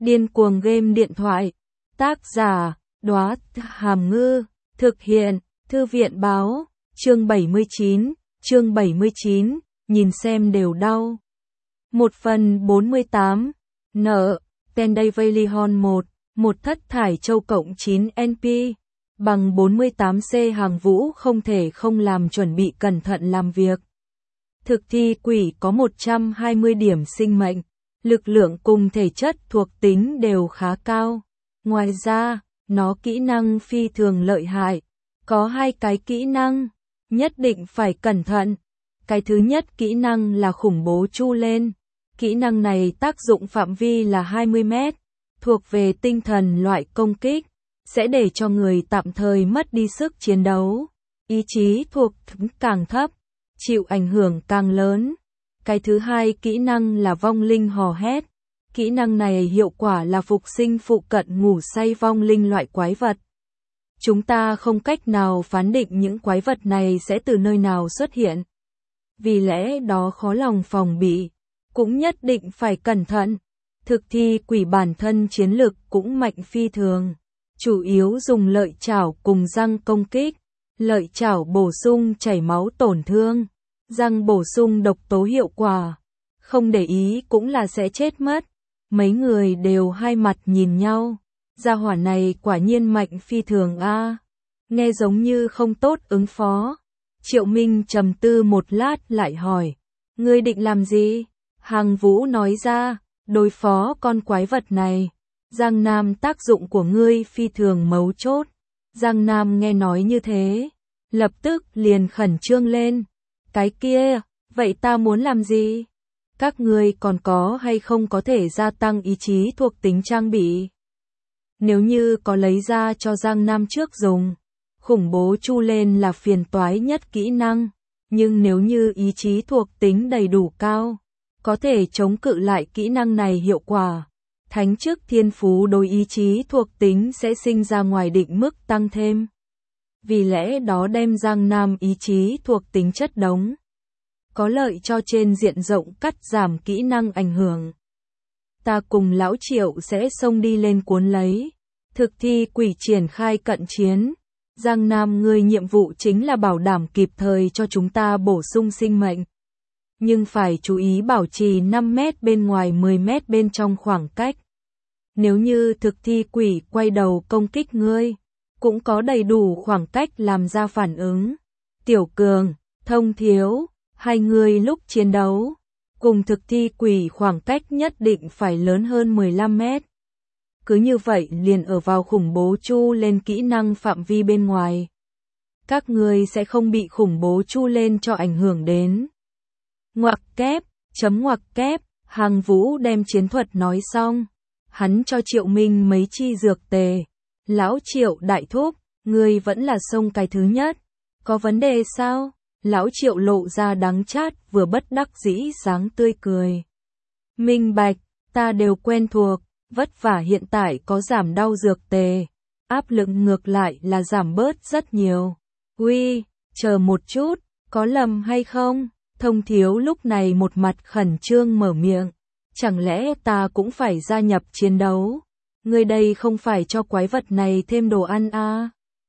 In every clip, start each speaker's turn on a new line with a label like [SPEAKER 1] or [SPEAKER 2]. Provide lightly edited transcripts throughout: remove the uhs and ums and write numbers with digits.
[SPEAKER 1] Điên cuồng game điện thoại. Tác giả, Đóa Hàm Ngư. Thực hiện, Thư viện báo. Chương 79, nhìn xem đều đau. 1/48. Nợ. Pendavalion 1. Một thất thải châu cộng 9 NP. Bằng 48C Hàng Vũ không thể không làm chuẩn bị cẩn thận làm việc. Thực thi quỷ có 120 điểm sinh mệnh. Lực lượng cùng thể chất thuộc tính đều khá cao. Ngoài ra, nó kỹ năng phi thường lợi hại. Có 2 cái kỹ năng, nhất định phải cẩn thận. Cái thứ nhất kỹ năng là khủng bố chu lên. Kỹ năng này tác dụng phạm vi là 20 mét, thuộc về tinh thần loại công kích, sẽ để cho người tạm thời mất đi sức chiến đấu. Ý chí thuộc tính càng thấp, chịu ảnh hưởng càng lớn. Cái thứ hai kỹ năng là vong linh hò hét. Kỹ năng này hiệu quả là phục sinh phụ cận ngủ say vong linh loại quái vật. Chúng ta không cách nào phán định những quái vật này sẽ từ nơi nào xuất hiện. Vì lẽ đó khó lòng phòng bị, cũng nhất định phải cẩn thận. Thực thi quỷ bản thân chiến lực cũng mạnh phi thường. Chủ yếu dùng lợi chảo cùng răng công kích. Lợi chảo bổ sung chảy máu tổn thương. Răng bổ sung độc tố hiệu quả. Không để ý cũng là sẽ chết mất. Mấy người đều hai mặt nhìn nhau. Gia hỏa này quả nhiên mạnh phi thường a. Nghe giống như không tốt ứng phó. Triệu Minh trầm tư một lát lại hỏi. Ngươi định làm gì? Hàng Vũ nói ra, đối phó con quái vật này. Giang Nam tác dụng của ngươi phi thường mấu chốt. Giang Nam nghe nói như thế, lập tức liền khẩn trương lên. Cái kia, vậy ta muốn làm gì? Các ngươi còn có hay không có thể gia tăng ý chí thuộc tính trang bị? Nếu như có lấy ra cho Giang Nam trước dùng. Khủng bố chu lên là phiền toái nhất kỹ năng, nhưng nếu như ý chí thuộc tính đầy đủ cao, có thể chống cự lại kỹ năng này hiệu quả. Thánh chức thiên phú đối ý chí thuộc tính sẽ sinh ra ngoài định mức tăng thêm. Vì lẽ đó đem Giang Nam ý chí thuộc tính chất đống. Có lợi cho trên diện rộng cắt giảm kỹ năng ảnh hưởng. Ta cùng lão Triệu sẽ xông đi lên cuốn lấy. Thực thi quỷ triển khai cận chiến. Giang Nam người nhiệm vụ chính là bảo đảm kịp thời cho chúng ta bổ sung sinh mệnh. Nhưng phải chú ý bảo trì 5 mét bên ngoài 10 mét bên trong khoảng cách. Nếu như thực thi quỷ quay đầu công kích ngươi, cũng có đầy đủ khoảng cách làm ra phản ứng. Tiểu Cường, Thông Thiếu, hai người lúc chiến đấu, cùng thực thi quỷ khoảng cách nhất định phải lớn hơn 15 mét. Cứ như vậy liền ở vào khủng bố chu lên kỹ năng phạm vi bên ngoài. Các ngươi sẽ không bị khủng bố chu lên cho ảnh hưởng đến. Ngoặc kép, ngoặc kép, Hàng Vũ đem chiến thuật nói xong. Hắn cho Triệu Minh mấy chi dược tề. Lão Triệu đại thúc, ngươi vẫn là xông cái thứ nhất. Có vấn đề sao? Lão Triệu lộ ra đắng chát vừa bất đắc dĩ sáng tươi cười. Minh bạch, ta đều quen thuộc. Vất vả hiện tại có giảm đau dược tề, áp lực ngược lại là giảm bớt rất nhiều. Uy, chờ một chút, có lầm hay không? Thông Thiếu lúc này một mặt khẩn trương mở miệng. Chẳng lẽ ta cũng phải gia nhập chiến đấu? Ngươi đây không phải cho quái vật này thêm đồ ăn à?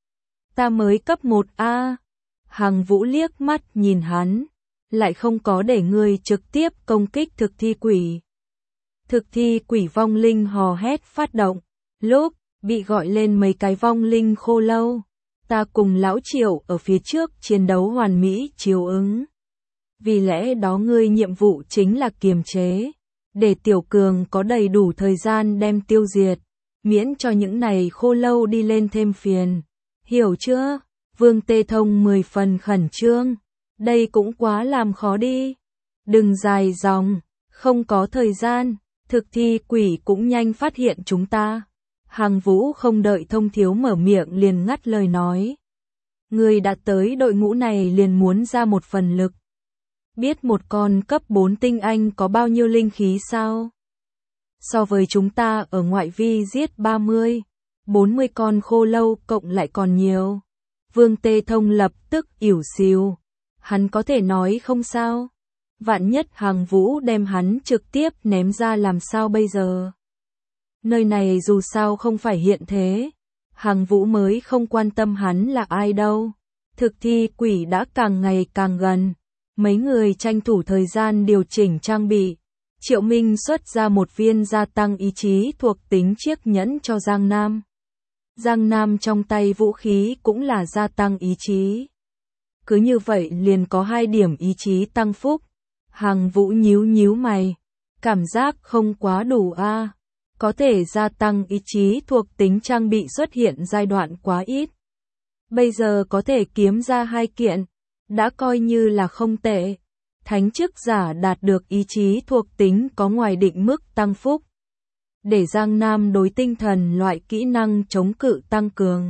[SPEAKER 1] Ta mới cấp 1 a. Hàng Vũ liếc mắt nhìn hắn, lại không có để ngươi trực tiếp công kích thực thi quỷ. Thực thi quỷ vong linh hò hét phát động, lúc bị gọi lên mấy cái vong linh khô lâu, ta cùng lão Triệu ở phía trước chiến đấu hoàn mỹ chiếu ứng. Vì lẽ đó ngươi nhiệm vụ chính là kiềm chế, để Tiểu Cường có đầy đủ thời gian đem tiêu diệt, miễn cho những này khô lâu đi lên thêm phiền. Hiểu chưa? Vương Tê Thông 10 phần khẩn trương, đây cũng quá làm khó đi. Đừng dài dòng, không có thời gian. Thực thi quỷ cũng nhanh phát hiện chúng ta. Hàng Vũ không đợi Thông Thiếu mở miệng liền ngắt lời nói. Người đã tới đội ngũ này liền muốn ra một phần lực. Biết một con cấp 4 tinh anh có bao nhiêu linh khí sao? So với chúng ta ở ngoại vi giết 30, 40 con khô lâu cộng lại còn nhiều. Vương Tê Thông lập tức ỉu xìu. Hắn có thể nói không sao? Vạn nhất Hàng Vũ đem hắn trực tiếp ném ra làm sao bây giờ? Nơi này dù sao không phải hiện thế. Hằng Vũ mới không quan tâm hắn là ai đâu. Thực thi quỷ đã càng ngày càng gần. Mấy người tranh thủ thời gian điều chỉnh trang bị. Triệu Minh xuất ra một viên gia tăng ý chí thuộc tính chiếc nhẫn cho Giang Nam. Giang Nam trong tay vũ khí cũng là gia tăng ý chí. Cứ như vậy liền có 2 điểm ý chí tăng phúc. Hằng Vũ nhíu mày. Cảm giác không quá đủ a. Có thể gia tăng ý chí thuộc tính trang bị xuất hiện giai đoạn quá ít. Bây giờ có thể kiếm ra 2 kiện. Đã coi như là không tệ. Thánh chức giả đạt được ý chí thuộc tính có ngoài định mức tăng phúc. Để Giang Nam đối tinh thần loại kỹ năng chống cự tăng cường.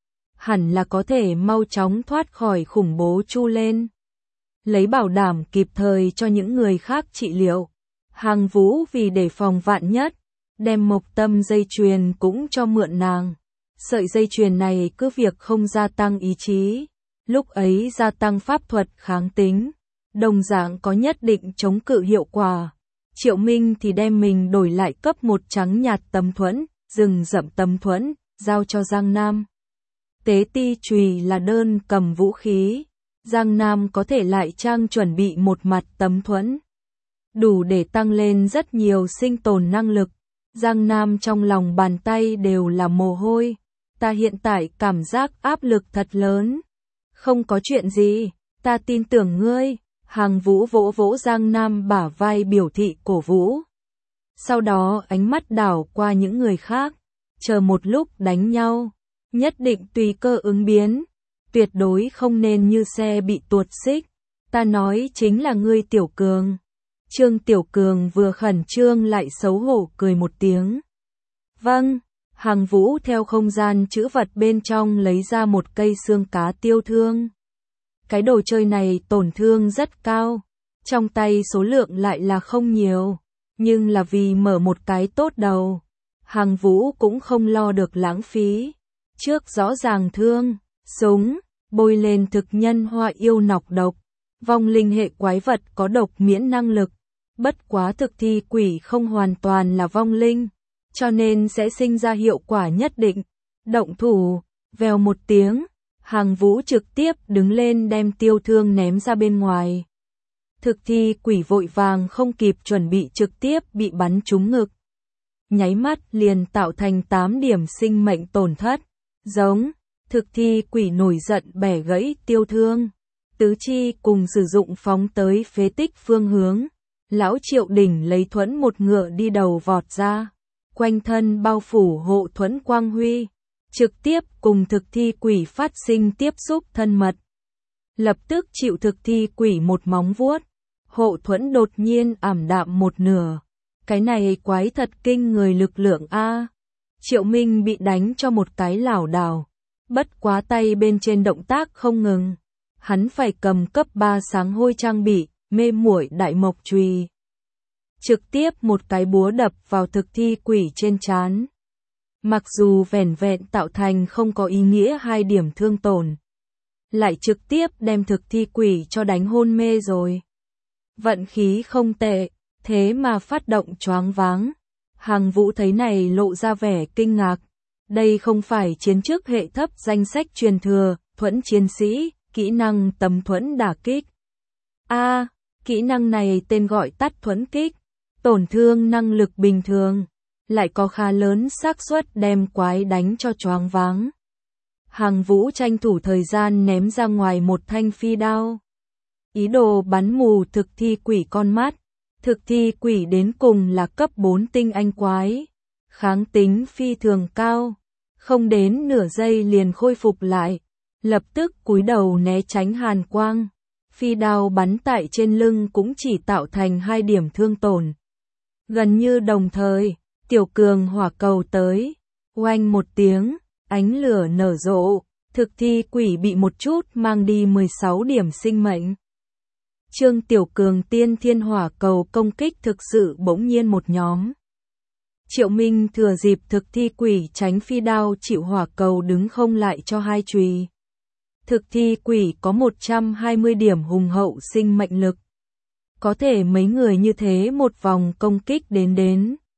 [SPEAKER 1] Hẳn là có thể mau chóng thoát khỏi khủng bố chu lên. Lấy bảo đảm kịp thời cho những người khác trị liệu. Hằng Vũ vì để phòng vạn nhất, đem Mộc Tâm dây chuyền cũng cho mượn nàng. Sợi dây chuyền này cứ việc không gia tăng ý chí, lúc ấy gia tăng pháp thuật kháng tính, đồng dạng có nhất định chống cự hiệu quả. Triệu Minh thì đem mình đổi lại cấp 1 trắng nhạt tấm thuẫn, rừng rậm tấm thuẫn, giao cho Giang Nam. Tế ti chùy là đơn cầm vũ khí, Giang Nam có thể lại trang chuẩn bị một mặt tấm thuẫn. Đủ để tăng lên rất nhiều sinh tồn năng lực. Giang Nam trong lòng bàn tay đều là mồ hôi. Ta hiện tại cảm giác áp lực thật lớn. Không có chuyện gì, ta tin tưởng ngươi. Hằng Vũ vỗ vỗ Giang Nam bả vai biểu thị cổ vũ. Sau đó ánh mắt đảo qua những người khác. Chờ một lúc đánh nhau, nhất định tùy cơ ứng biến. Tuyệt đối không nên như xe bị tuột xích. Ta nói chính là ngươi Tiểu Cường. Trương Tiểu Cường vừa khẩn trương lại xấu hổ cười một tiếng. Vâng, Hằng Vũ theo không gian trữ vật bên trong lấy ra một cây xương cá tiêu thương. Cái đồ chơi này tổn thương rất cao, trong tay số lượng lại là không nhiều, nhưng là vì mở một cái tốt đầu. Hằng Vũ cũng không lo được lãng phí. Trước rõ ràng thương, súng, bôi lên thực nhân hoa yêu nọc độc. Vong linh hệ quái vật có độc miễn năng lực. Bất quá thực thi quỷ không hoàn toàn là vong linh, cho nên sẽ sinh ra hiệu quả nhất định. Động thủ, vèo một tiếng, Hằng Vũ trực tiếp đứng lên đem tiêu thương ném ra bên ngoài. Thực thi quỷ vội vàng không kịp chuẩn bị trực tiếp bị bắn trúng ngực. Nháy mắt liền tạo thành 8 điểm sinh mệnh tổn thất. Giống, thực thi quỷ nổi giận bẻ gãy tiêu thương. Tứ chi cùng sử dụng phóng tới phế tích phương hướng. Lão Triệu Đỉnh lấy thuẫn một ngựa đi đầu vọt ra. Quanh thân bao phủ hộ thuẫn quang huy. Trực tiếp cùng thực thi quỷ phát sinh tiếp xúc thân mật. Lập tức chịu thực thi quỷ một móng vuốt. Hộ thuẫn đột nhiên ảm đạm một nửa. Cái này quái thật kinh người lực lượng a. Triệu Minh bị đánh cho một cái lảo đảo. Bất quá tay bên trên động tác không ngừng. Hắn phải cầm cấp 3 sáng hôi trang bị, mê muội đại mộc chùy. Trực tiếp một cái búa đập vào thực thi quỷ trên trán. Mặc dù vẻn vẹn tạo thành không có ý nghĩa 2 điểm thương tổn. Lại trực tiếp đem thực thi quỷ cho đánh hôn mê rồi. Vận khí không tệ, thế mà phát động choáng váng. Hằng Vũ thấy này lộ ra vẻ kinh ngạc. Đây không phải chiến trước hệ thấp danh sách truyền thừa, thuẫn chiến sĩ, kỹ năng tấm thuẫn đả kích. Kỹ năng này tên gọi tắt thuẫn kích, tổn thương năng lực bình thường, lại có khá lớn xác suất đem quái đánh cho choáng váng. Hằng Vũ tranh thủ thời gian ném ra ngoài một thanh phi đao. Ý đồ bắn mù thực thi quỷ con mắt. Thực thi quỷ đến cùng là cấp 4 tinh anh quái. Kháng tính phi thường cao. Không đến nửa giây liền khôi phục lại. Lập tức cúi đầu né tránh hàn quang. Phi đao bắn tại trên lưng cũng chỉ tạo thành 2 điểm thương tổn. Gần như đồng thời, Tiểu Cường hỏa cầu tới. Oanh một tiếng, ánh lửa nở rộ. Thực thi quỷ bị một chút mang đi 16 điểm sinh mệnh. Trương Tiểu Cường tiên thiên hỏa cầu công kích thực sự bỗng nhiên một nhóm. Triệu Minh thừa dịp thực thi quỷ tránh phi đao chịu hỏa cầu đứng không lại cho 2 chùy. Thực thi quỷ có 120 điểm hùng hậu sinh mệnh lực. Có thể mấy người như thế một vòng công kích đến.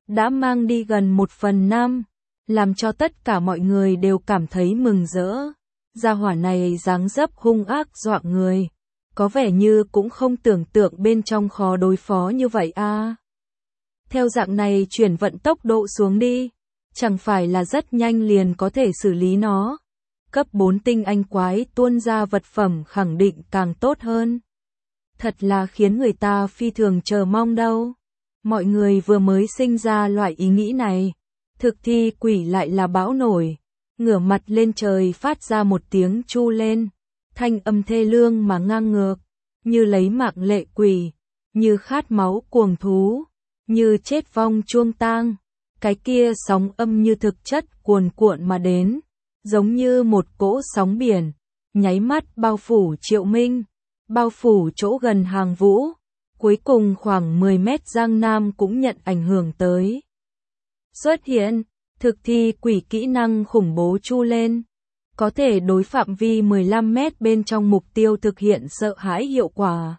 [SPEAKER 1] đã mang đi gần 1/5, làm cho tất cả mọi người đều cảm thấy mừng rỡ. Gia hỏa này dáng dấp hung ác dọa người, có vẻ như cũng không tưởng tượng bên trong khó đối phó như vậy a. Theo dạng này chuyển vận tốc độ xuống đi, chẳng phải là rất nhanh liền có thể xử lý nó. Cấp 4 tinh anh quái tuôn ra vật phẩm khẳng định càng tốt hơn. Thật là khiến người ta phi thường chờ mong đâu. Mọi người vừa mới sinh ra loại ý nghĩ này. Thực thi quỷ lại là bão nổi. Ngửa mặt lên trời phát ra một tiếng chu lên. Thanh âm thê lương mà ngang ngược. Như lấy mạng lệ quỷ. Như khát máu cuồng thú. Như chết vong chuông tang. Cái kia sóng âm như thực chất cuồn cuộn mà đến. Giống như một cỗ sóng biển. Nháy mắt bao phủ Triệu Minh. Bao phủ chỗ gần Hàng Vũ. Cuối cùng khoảng 10 mét Giang Nam cũng nhận ảnh hưởng tới. Xuất hiện, thực thi quỷ kỹ năng khủng bố chu lên. Có thể đối phạm vi 15 mét bên trong mục tiêu thực hiện sợ hãi hiệu quả.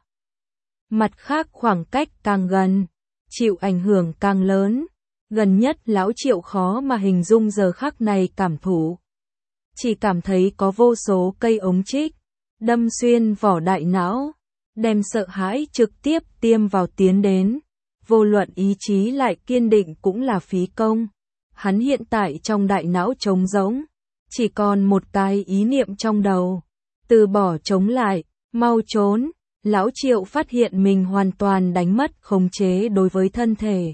[SPEAKER 1] Mặt khác khoảng cách càng gần, chịu ảnh hưởng càng lớn. Gần nhất lão Triệu khó mà hình dung giờ khắc này cảm thụ. Chỉ cảm thấy có vô số cây ống trích, đâm xuyên vỏ đại não, đem sợ hãi trực tiếp tiêm vào tiến đến. Vô luận ý chí lại kiên định cũng là phí công. Hắn hiện tại trong đại não trống rỗng, chỉ còn một cái ý niệm trong đầu. Từ bỏ chống lại, mau trốn. Lão Triệu phát hiện mình hoàn toàn đánh mất khống chế đối với thân thể.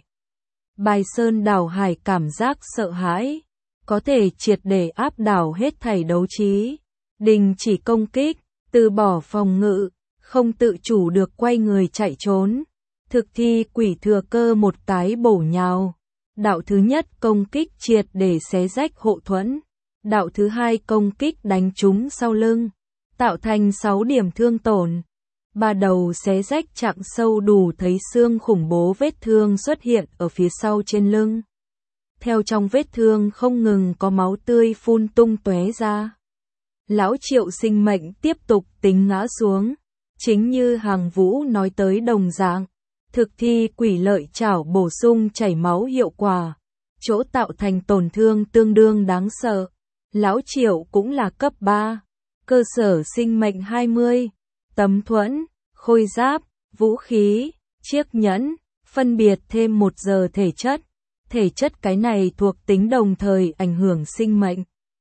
[SPEAKER 1] Bài sơn đảo hải cảm giác sợ hãi, có thể triệt để áp đảo hết thảy đấu trí. Đình chỉ công kích, từ bỏ phòng ngự, không tự chủ được quay người chạy trốn. Thực thi quỷ thừa cơ một cái bổ nhào. Đạo thứ nhất công kích triệt để xé rách hộ thuẫn. Đạo thứ hai công kích đánh trúng sau lưng, tạo thành 6 điểm thương tổn. 3 đầu xé rách chạm sâu đủ thấy xương khủng bố vết thương xuất hiện ở phía sau trên lưng. Theo trong vết thương không ngừng có máu tươi phun tung tóe ra. Lão Triệu sinh mệnh tiếp tục tính ngã xuống. Chính như Hàng Vũ nói tới đồng dạng. Thực thi quỷ lợi chảo bổ sung chảy máu hiệu quả. Chỗ tạo thành tổn thương tương đương đáng sợ. Lão Triệu cũng là cấp 3. Cơ sở sinh mệnh 20. Tấm thuẫn, khôi giáp, vũ khí, chiếc nhẫn, phân biệt thêm 1 giờ thể chất. Thể chất cái này thuộc tính đồng thời ảnh hưởng sinh mệnh.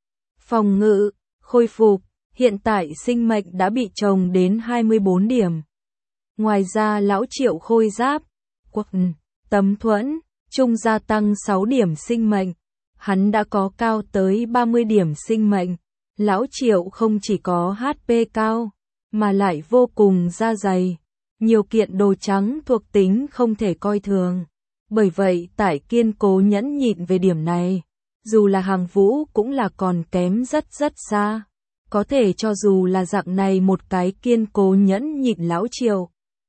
[SPEAKER 1] Phòng ngự, khôi phục, hiện tại sinh mệnh đã bị trồng đến 24 điểm. Ngoài ra lão Triệu khôi giáp, quần, tấm thuẫn, chung gia tăng 6 điểm sinh mệnh. Hắn đã có cao tới 30 điểm sinh mệnh. Lão Triệu không chỉ có HP cao, mà lại vô cùng da dày. Nhiều kiện đồ trắng thuộc tính không thể coi thường. Bởi vậy tại kiên cố nhẫn nhịn về điểm này. Dù là Hàng Vũ cũng là còn kém rất xa. Có thể cho dù là dạng này một cái kiên cố nhẫn nhịn lão Triệu.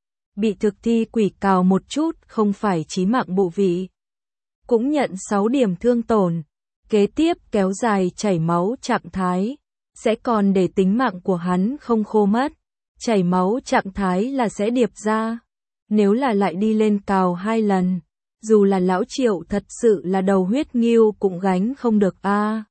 [SPEAKER 1] Bị thực thi quỷ cào một chút không phải chí mạng bộ vị. Cũng nhận 6 điểm thương tổn. Kế tiếp kéo dài chảy máu trạng thái. Sẽ còn để tính mạng của hắn không khô mất. Chảy máu trạng thái là sẽ điệp ra. Nếu là lại đi lên cào 2 lần. Dù là lão Triệu thật sự là đầu huyết nghiêu cũng gánh không được a.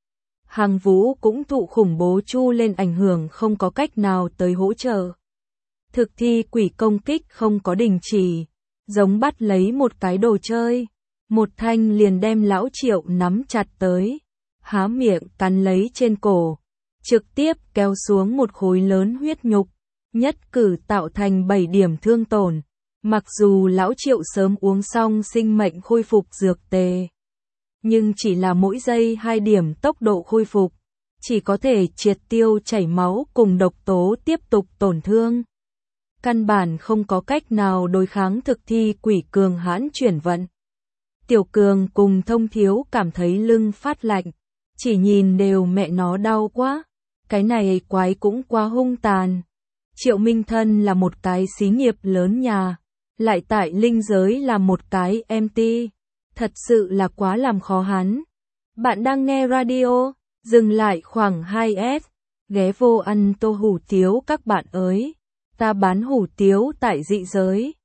[SPEAKER 1] Hàng Vũ cũng thụ khủng bố chu lên ảnh hưởng không có cách nào tới hỗ trợ. Thực thi quỷ công kích không có đình chỉ. Giống bắt lấy một cái đồ chơi. Một thanh liền đem lão Triệu nắm chặt tới. Há miệng cắn lấy trên cổ. Trực tiếp kéo xuống một khối lớn huyết nhục. Nhất cử tạo thành 7 điểm thương tổn. Mặc dù lão Triệu sớm uống xong sinh mệnh khôi phục dược tề. Nhưng chỉ là mỗi giây 2 điểm tốc độ khôi phục. Chỉ có thể triệt tiêu chảy máu cùng độc tố tiếp tục tổn thương. Căn bản không có cách nào đối kháng thực thi quỷ cường hãn chuyển vận. Tiểu Cường cùng Thông Thiếu cảm thấy lưng phát lạnh. Chỉ nhìn đều mẹ nó đau quá. Cái này quái cũng quá hung tàn. Triệu Minh thân là một cái xí nghiệp lớn nhà. Lại tại linh giới là một cái MT. Thật sự là quá làm khó hắn. Bạn đang nghe radio, dừng lại khoảng 2S. Ghé vô ăn tô hủ tiếu các bạn ơi. Ta bán hủ tiếu tại dị giới.